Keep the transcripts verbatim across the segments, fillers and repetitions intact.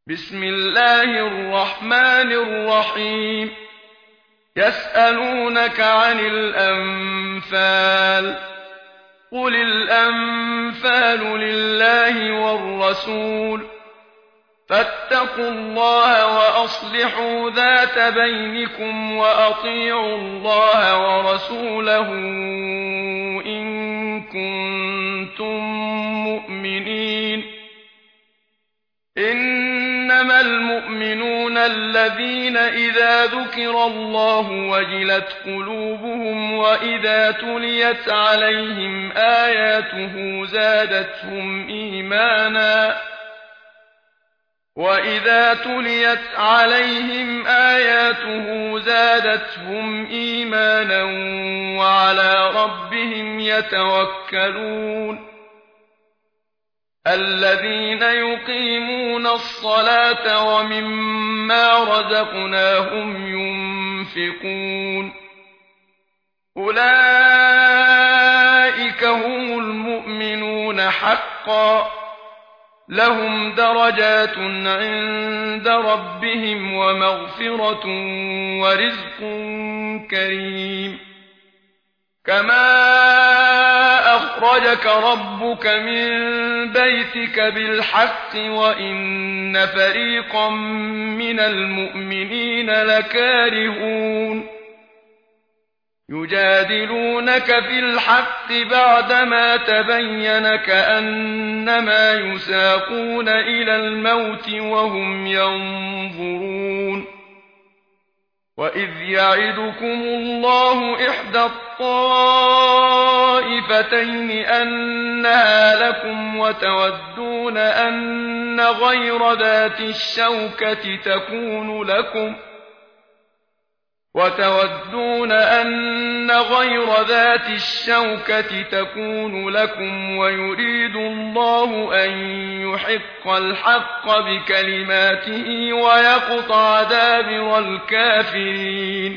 بسم الله الرحمن الرحيم يسألونك عن الأنفال قل الأنفال لله والرسول فاتقوا الله وأصلحوا ذات بينكم وأطيعوا الله ورسوله إن كنتم مؤمنين إنما المؤمنون الذين إذا ذكر الله وجلت قلوبهم وإذا تليت عليهم آياته زادتهم إيمانا وإذا تليت عليهم آياته زادتهم إيمانا وعلى ربهم يتوكلون الذين يقيمون الصلاة ومما رزقناهم ينفقون أولئك هم المؤمنون حقا لهم درجات عند ربهم ومغفرة ورزق كريم كما أخرجك ربك من بيتك بالحق وإن فريقا من المؤمنين لكارهون يجادلونك في الحق بعدما تبين كأنما يساقون إلى الموت وهم ينظرون وإذ يعدكم الله إحدى الطائفتين أنها لكم وتودون أن غير ذات الشوكة تكون لكم وتودون أن غير ذات الشوكة تكون لكم ويريد الله أن يحق الحق بكلماته ويقطع دابر الكافرين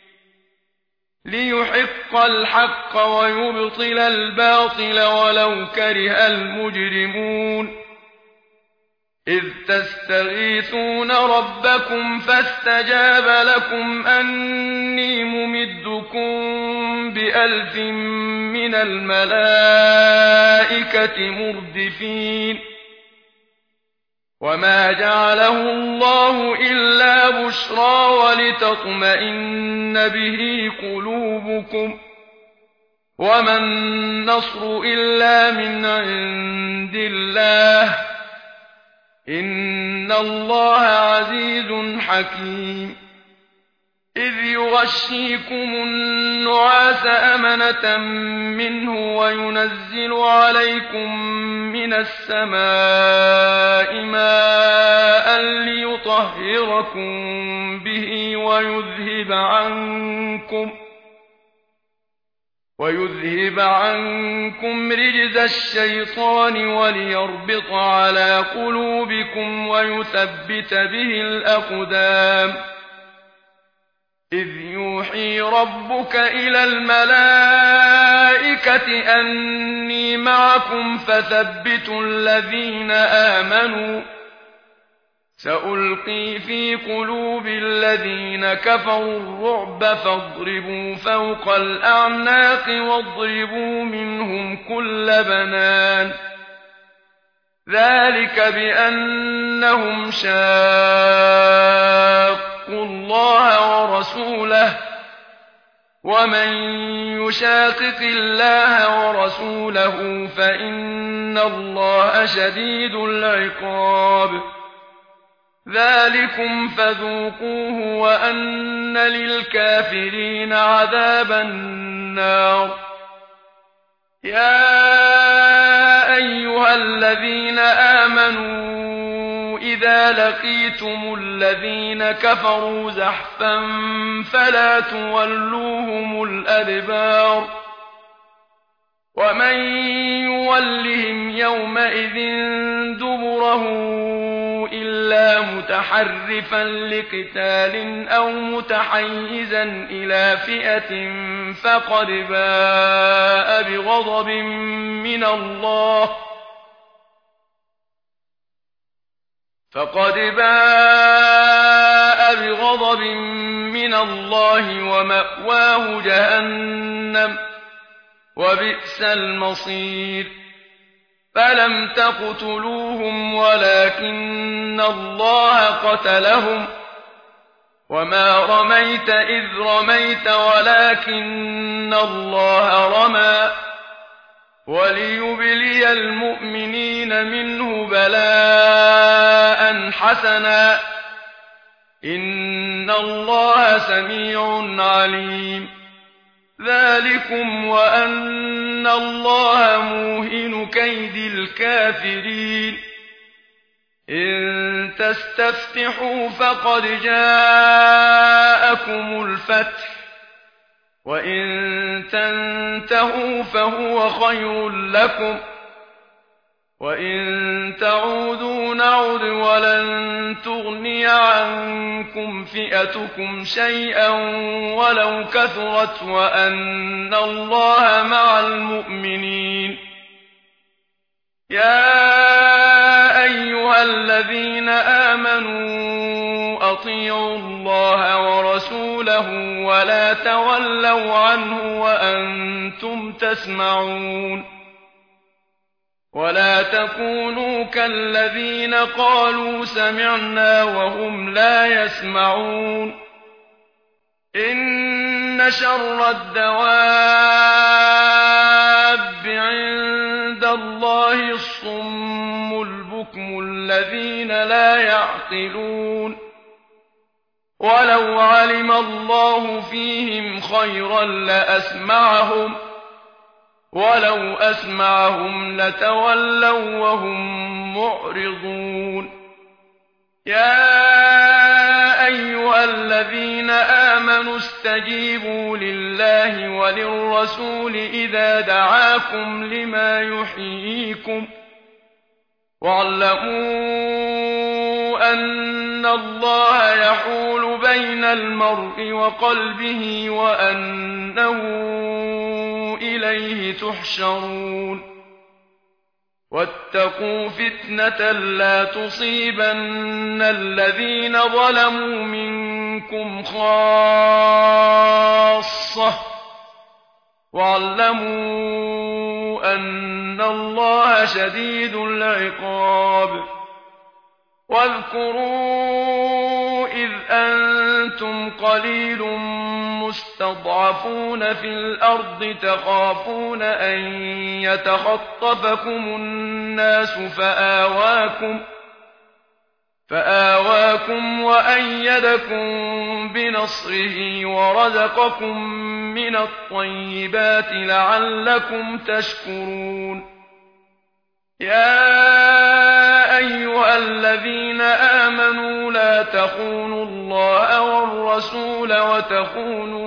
ليحق الحق ويبطل الباطل ولو كره المجرمون إذ تستغيثون ربكم فاستجاب لكم أني ممدكم بألف من الملائكة مردفين وما جعله الله إلا بشرى ولتطمئن به قلوبكم وما النصر إلا من عند الله إن الله عزيز حكيم إذ يغشيكم النعاس أمنة منه وينزل عليكم من السماء ماء ليطهركم به ويذهب عنكم ويذهب عنكم رجز الشيطان وليربط على قلوبكم ويثبت به الأقدام إذ يوحي ربك إلى الملائكة أني معكم فثبتوا الذين آمنوا سألقي في قلوب الذين كفروا الرعب فاضربوا فوق الأعناق واضربوا منهم كل بنان ذلك بأنهم شاقوا الله ورسوله ومن يشاقق الله ورسوله فإن الله شديد العقاب ذلكم فذوقوه وأن للكافرين عذاب النار يا أيها الذين آمنوا إذا لقيتم الذين كفروا زحفا فلا تولوهم الأدبار ومن يولهم يومئذ دبره إلا متحرفا لقتال أو متحيزا إلى فئة فقد باء بغضب من الله فقد باء بغضب من الله ومأواه جهنم وبئس المصير فلم تقتلوهم ولكن الله قتلهم وما رميت إذ رميت ولكن الله رمى وليبلي المؤمنين منه بلاء حسنا إن الله سميع عليم ذلكم وأن الله موهن كيد الكافرين إن تستفتحوا فقد جاءكم الفتح وإن تنتهوا فهو خير لكم وإن تعودوا نعد ولن تغني عنكم فئتكم شيئا ولو كثرت وأن الله مع المؤمنين يا أيها الذين آمنوا أطيعوا الله ورسوله ولا تولوا عنه وأنتم تسمعون ولا تكونوا كالذين قالوا سمعنا وهم لا يسمعون إن شر الدواب عند الله الصم البكم الذين لا يعقلون ولو علم الله فيهم خيرا لأسمعهم ولو أسمعهم لتولوا وهم معرضون يا أيها الذين آمنوا استجيبوا لله وللرسول إذا دعاكم لما يحييكم واعلموا أن الله يحول بين المرء وقلبه وأنه إليه تحشرون واتقوا فتنة لا تصيبن الذين ظلموا منكم خاصة واعلموا أن الله شديد العقاب واذكروا إذ أنتم قليل مستضعفون في الأرض تخافون أن يتخطفكم الناس فآواكم فآواكم وأيدكم بنصره ورزقكم من الطيبات لعلكم تشكرون يا أيها الذين آمنوا لا تخونوا الله والرسول وتخونوا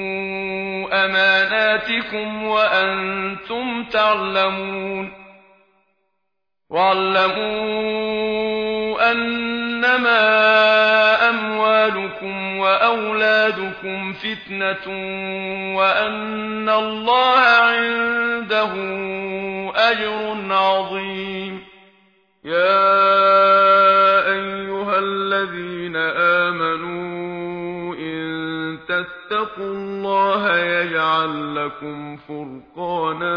أماناتكم وأنتم تعلمون واعلموا أنما أموالكم وأولادكم فتنة وأن الله عنده أجر عظيم يا أيها الذين آمنوا إن تتقوا الله يجعل لكم فرقانا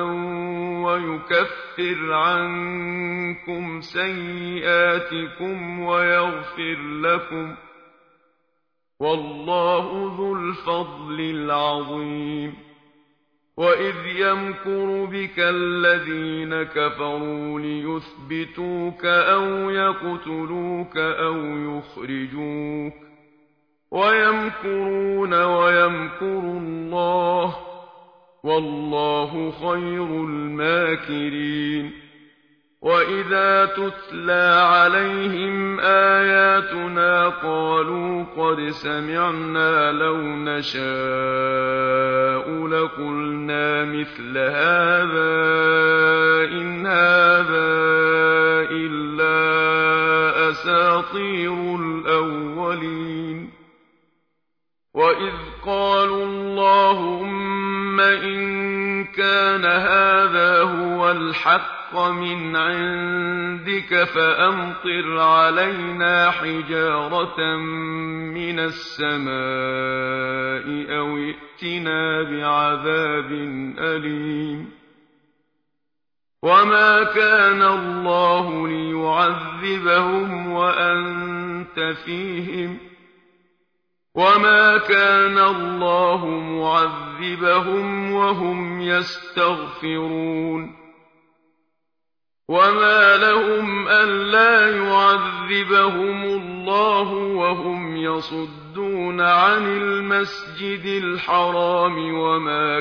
ويكفر عنكم سيئاتكم ويغفر لكم والله ذو الفضل العظيم وإذ يمكر بك الذين كفروا ليثبتوك أو يقتلوك أو يخرجوك ويمكرون ويمكر الله والله خير الماكرين وإذا تتلى عليهم آياتنا قالوا قد سمعنا لو نشاء لقلنا مثل هذا إن هذا إلا أساطير الأولين وإذ قالوا اللهم إن كان هذا هو الحق الحق من عندك فأمطر علينا حجارة من السماء أو ائتنا بعذاب أليم وما كان الله ليعذبهم وأنت فيهم وما كان الله معذبهم وهم يستغفرون وما لهم ألا يعذبهم الله وهم يصدون عن المسجد الحرام وما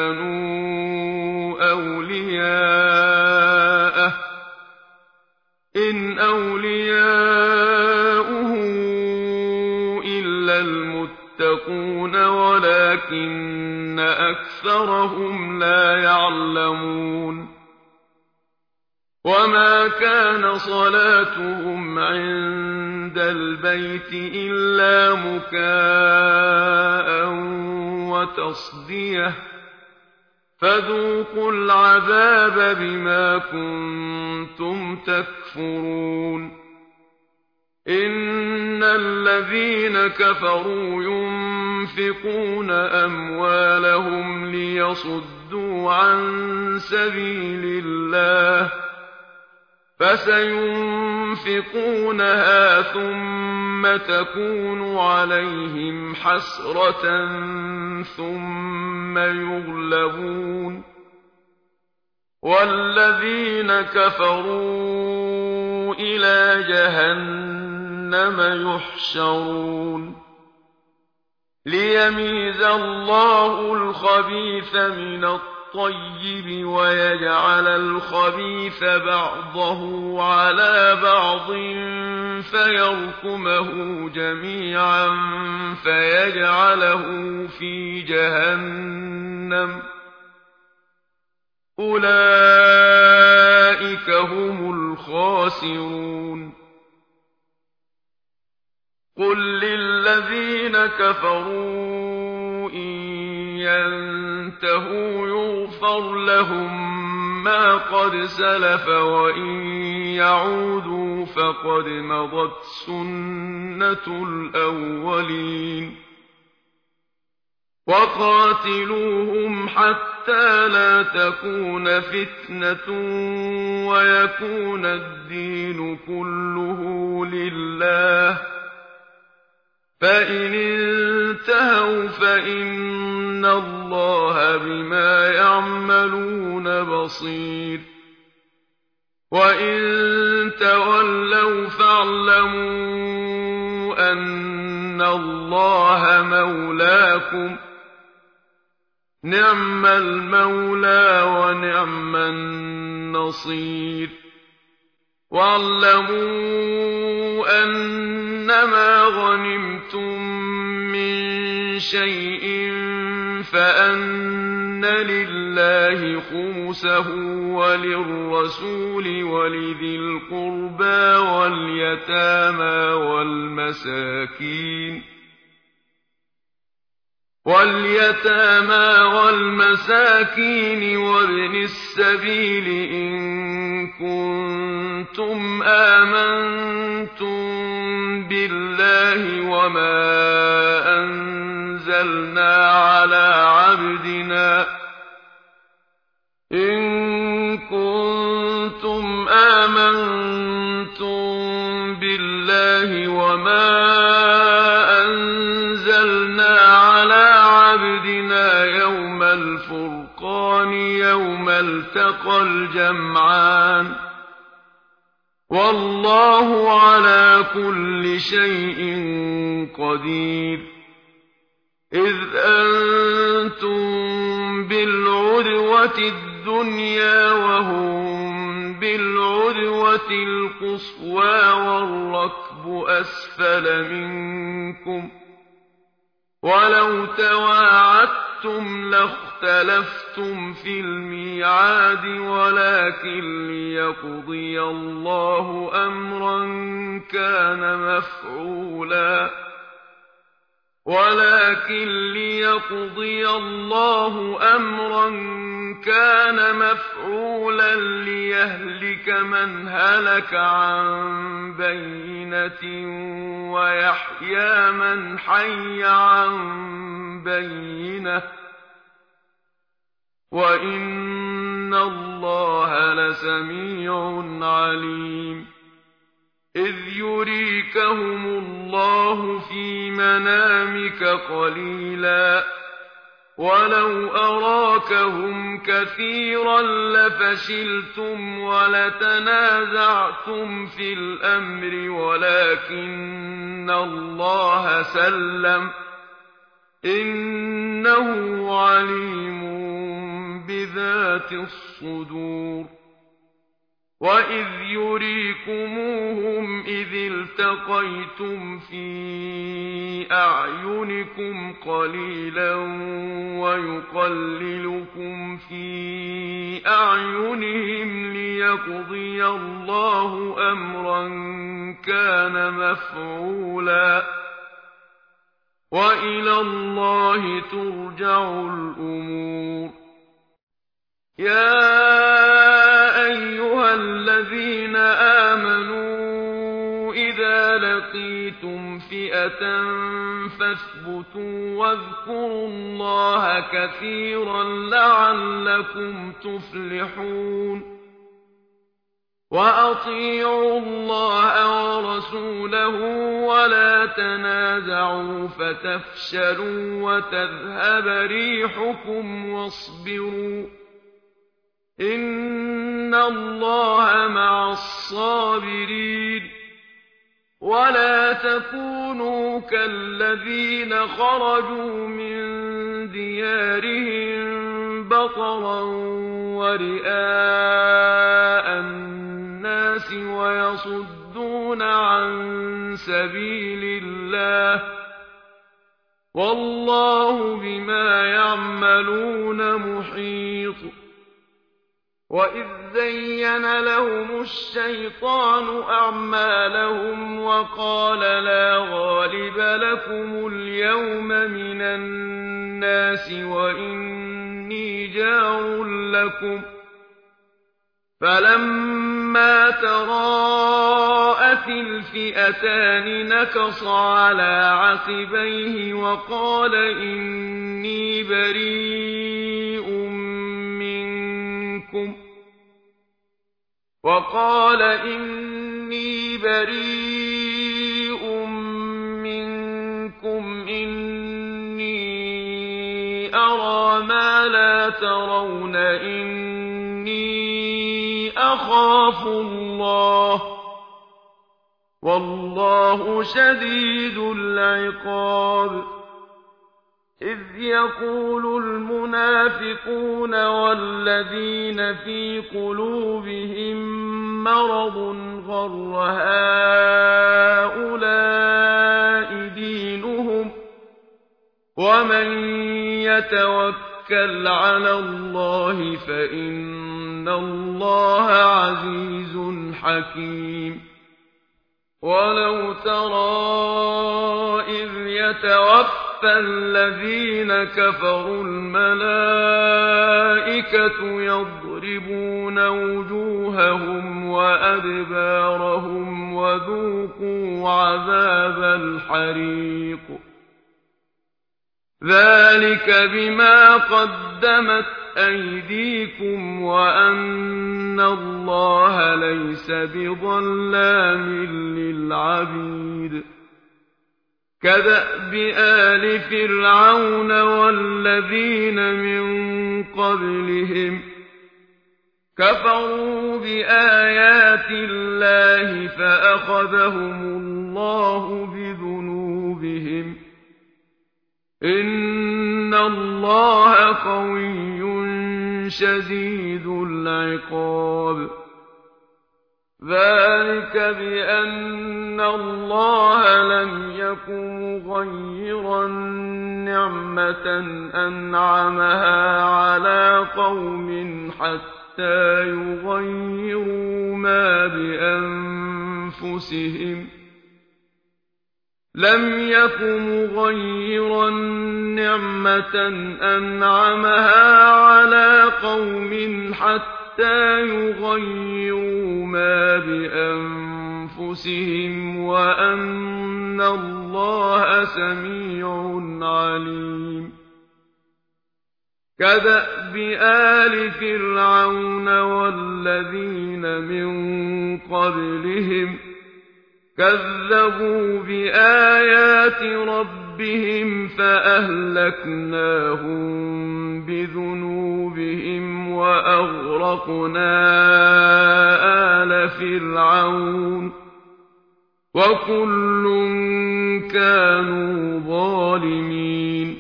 كانوا أولياءه إن أولياؤه إلا المتقون ولكن أكثرهم لا يعلمون وما كان صلاتهم عند البيت إلا مكاء وتصدية فذوقوا العذاب بما كنتم تكفرون إن الذين كفروا ينفقون أموالهم ليصدوا عن سبيل الله فسينفقونها ثم تكون عليهم حسرة ثم يغلبون والذين كفروا إلى جهنم يحشرون ليميز الله الخبيث من الطيب الطيب ويجعل الخبيث بعضه على بعض فيركمه جميعا فيجعله في جهنم أولئك هم الخاسرون قل للذين كفروا إن ينتهوا يغفر لهم ما قد سلف وإن يعودوا فقد مضت سنة الأولين وقاتلوهم حتى لا تكون فتنة ويكون الدين كله لله فإن انتهوا فإن الله بما يعملون بصير وإن تولوا فاعلموا أن الله مولاكم نعم المولى ونعم النصير واعلموا أنما غنمتم من شيء فأن لله خمسه وللرسول ولذي القربى واليتامى والمساكين واليتامى والمساكين وابن السبيل إن كنتم آمنتم بالله وما أنزلنا على عبدنا إن كنتم آمنتم بالله وما أنزلنا على عبدنا يوم الفرقان يوم التقى الجمعان والله على كل شيء قدير إذ أنتم بالعدوة الدنيا وهم بالعدوة القصوى والركب أسفل منكم ولو تواعدتم لاختلفتم في الميعاد ولكن ليقضي الله أمرا كان مفعولا ولكن ليقضي الله أمرا كان مفعولا ليهلك من هلك عن بينة ويحيى من حي عن بينة وإن الله لسميع عليم إذ يريكهم الله في منامك قليلا ولو أراكهم كثيرا لفشلتم ولتنازعتم في الأمر ولكن الله سلم إنه عليم بذات الصدور وإذ يريكموهم إذ التقيتم في أعينكم قليلا ويقللكم في أعينهم ليقضي الله أمرا كان مفعولا وإلى الله ترجع الأمور يا أيها الذين آمنوا إذا لقيتم فئة فاثبتوا واذكروا الله كثيرا لعلكم تفلحون وأطيعوا الله ورسوله ولا تنازعوا فتفشلوا وتذهب ريحكم واصبروا إن الله مع الصابرين ولا تكونوا كالذين خرجوا من ديارهم بطرا ورئاء الناس ويصدون عن سبيل الله والله بما يعملون محيط وإذ زين لهم الشيطان أعمالهم وقال لا غالب لكم اليوم من الناس وإني جار لكم فلما تراءت الفئتان نكص على عقبيه وقال إني بريء منكم وقال إني بريء منكم إني أرى ما لا ترون إني أخاف الله والله شديد العقاب إذ يقول المنافقون والذين في قلوبهم مرض غر هؤلاء دينهم ومن يتوكل على الله فإن الله عزيز حكيم ولو ترى إذ يتوفى الذين كفروا الملائكة يضربون وجوههم وأدبارهم وذوقوا عذاب الحريق ذلك بما قدمت أيديكم وأن الله ليس بظلام للعبيد كدأب آل فرعون والذين من قبلهم كفروا بآيات الله فأخذهم الله بذنوبهم إن الله قوي شديد العقاب ذلك بأن الله لم يكن مغيرا نعمة أنعمها على قوم حتى يغيروا ما بأنفسهم لم يك مغيرا نعمة أنعمها على قوم حتى يغيروا ما بأنفسهم وأن الله سميع عليم كدأب آل فرعون والذين من قبلهم كذبوا بآيات ربهم فأهلكناهم بذنوبهم وأغرقنا آل فرعون وكل كانوا ظالمين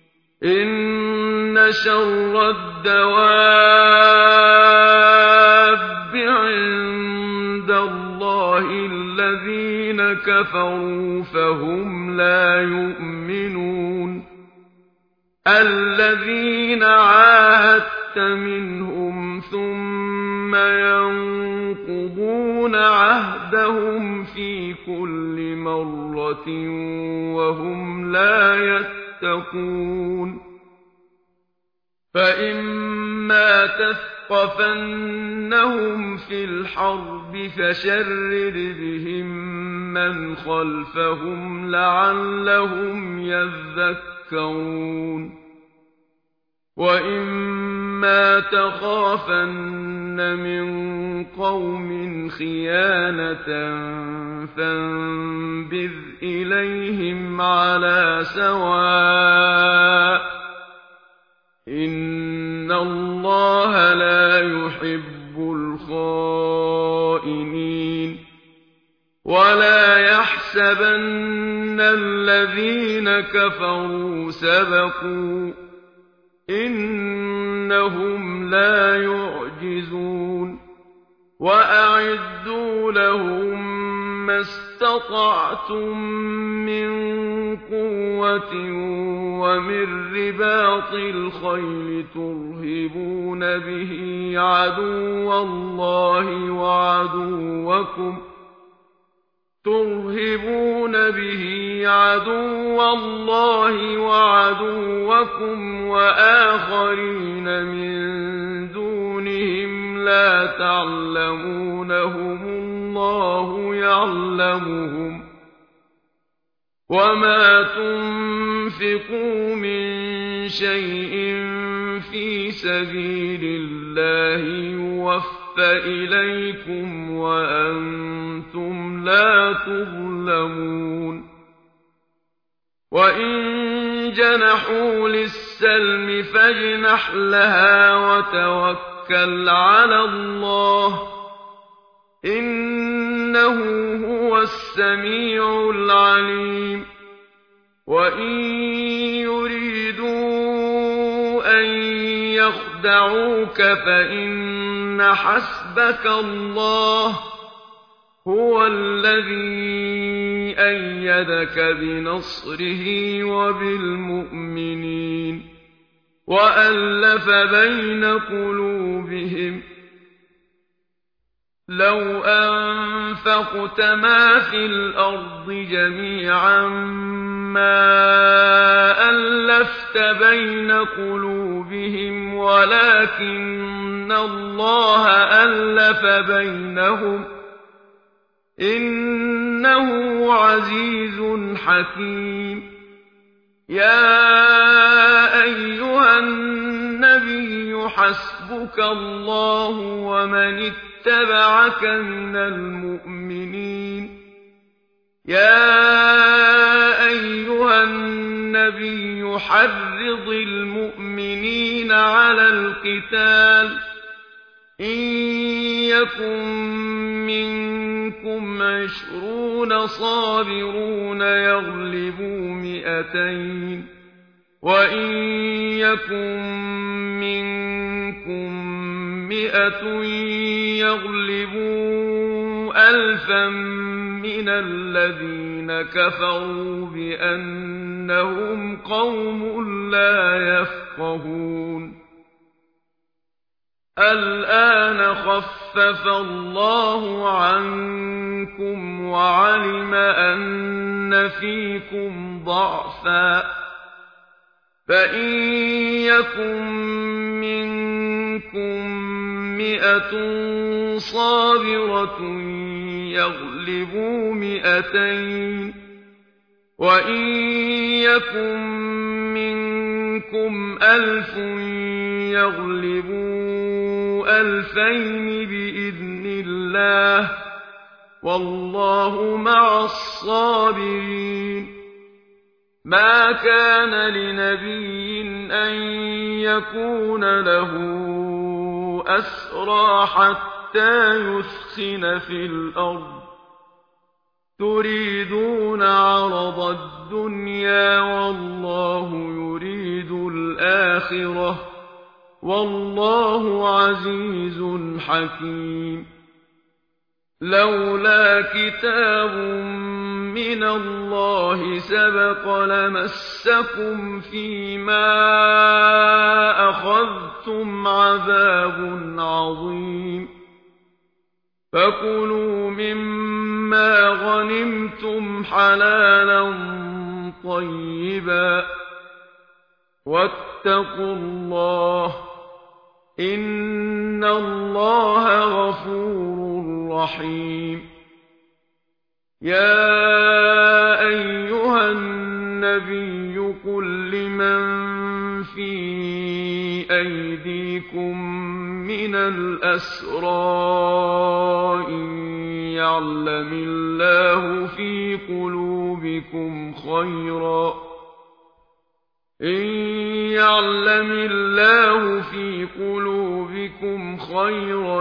إن شر الدواب عند الله الذين كفروا فهم لا يؤمنون الذين عاهدت منهم ثم ينقضون عهدهم في كل مرة وهم لا يتقون فإما تثقفنهم في الحرب فشرد بهم من خلفهم لعلهم يذكرون وإما تخافن من قوم خيانة فانبذ إليهم على سواء إن الله لا يحب الخائنين ولا يحسبن الذين كفروا سبقوا إنهم لا يعجزون وأعدوا لهم ما استطعتم من قوة ومن رباط الخيل ترهبون به عدو الله وعدوكم ترهبون به عدو الله وعدوكم وآخرين من دونهم لا تعلمونهم الله يعلمهم وما تنفقوا من شيء في سبيل الله يوفى إليكم وأنتم لا تظلمون وإن جنحوا للسلم فاجنح لها وتوكل على الله إنه هو السميع العليم وإن يريدوا أن يخدعوك فإن حسبك الله هو الذي أيدك بنصره وبالمؤمنين وألف بين قلوبهم لو أنفقت ما في الأرض جميعا ما ألفت بين قلوبهم ولكن الله ألف بينهم إنه عزيز حكيم يا أيها النبي حسبك الله ومن اتبعك من المؤمنين يا أيها النبي حرض المؤمنين على القتال إن يكن منكم عشرون صابرون يغلبوا مئتين وإن يكن منكم مئة يغلبوا ألفا من الذين كفروا بأنهم قوم لا يفقهون الآن خفف الله عنكم وعلم أن أن فيكم ضعفا فإن يكن منكم مئة صابرة يغلبوا مئتين وإن يكن منكم ألف يغلبوا ألفين بإذن الله والله مع الصابرين ما كان لنبي أن يكون له أسرى حتى يثخن في الأرض تريدون عرض الدنيا والله يريد الآخرة والله عزيز حكيم لولا كتاب من الله سبق لمسكم فيما أخذتم عذاب عظيم فكلوا مما غنمتم حلالا طيبا واتقوا الله إن الله غفور رحيم يا أيها النبي قل لمن في أيديكم من الأسرى إن يعلم الله في قلوبكم خيرا إن يعلم الله في قلوبكم خيرا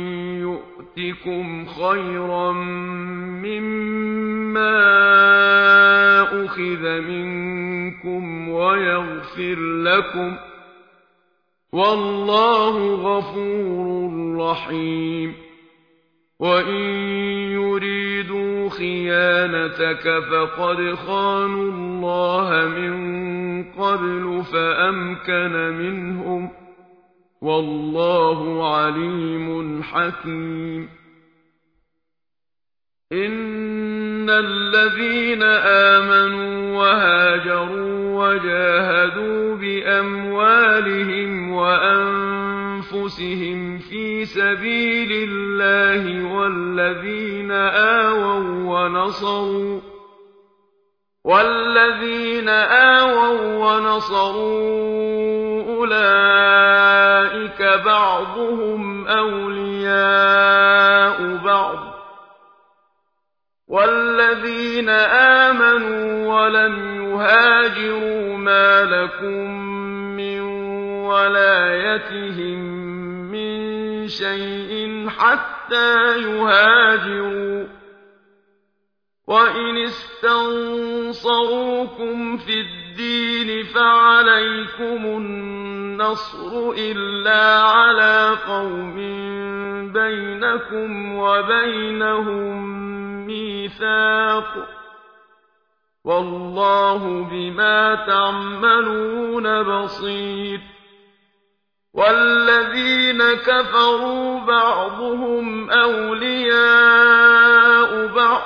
يؤتكم خيرا مما أخذ منكم ويغفر لكم والله غفور رحيم وإن يريدوا خيانتك فقد خانوا الله من قبل فأمكن منهم والله عليم حكيم إن الذين آمنوا وهاجروا وجاهدوا بأموالهم وأنفسهم في سبيل الله والذين آووا ونصروا والذين آووا ونصروا أولئك بعضهم أولياء بعض والذين آمنوا ولم يهاجروا ما لكم من ولايتهم من شيء حتى يهاجروا وإن استنصروكم في الدين فعليكم النصر إلا على قوم بينكم وبينهم ميثاق والله بما تعملون بصير والذين كفروا بعضهم أولياء بعض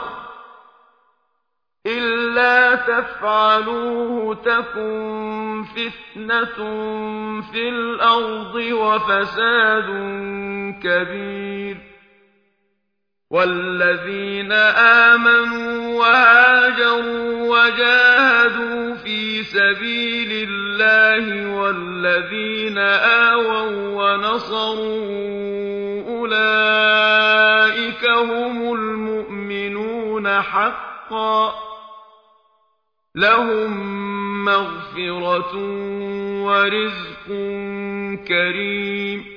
إلا تفعلوه تكن فتنة في الأرض وفساد كبير والذين آمنوا وهاجروا وجاهدوا في سبيل الله والذين آووا ونصروا أولئك هم المؤمنون حقا لهم مغفرة ورزق كريم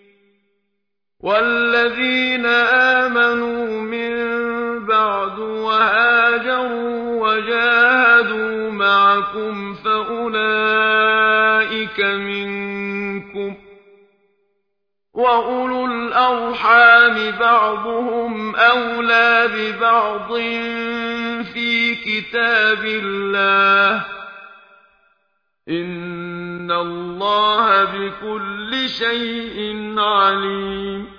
والذين آمنوا من بعد وهاجروا وجاهدوا معكم فأولئك منكم وأولو الأرحام بعضهم أولى ببعض في كتاب الله إن الله بكل شيء عليم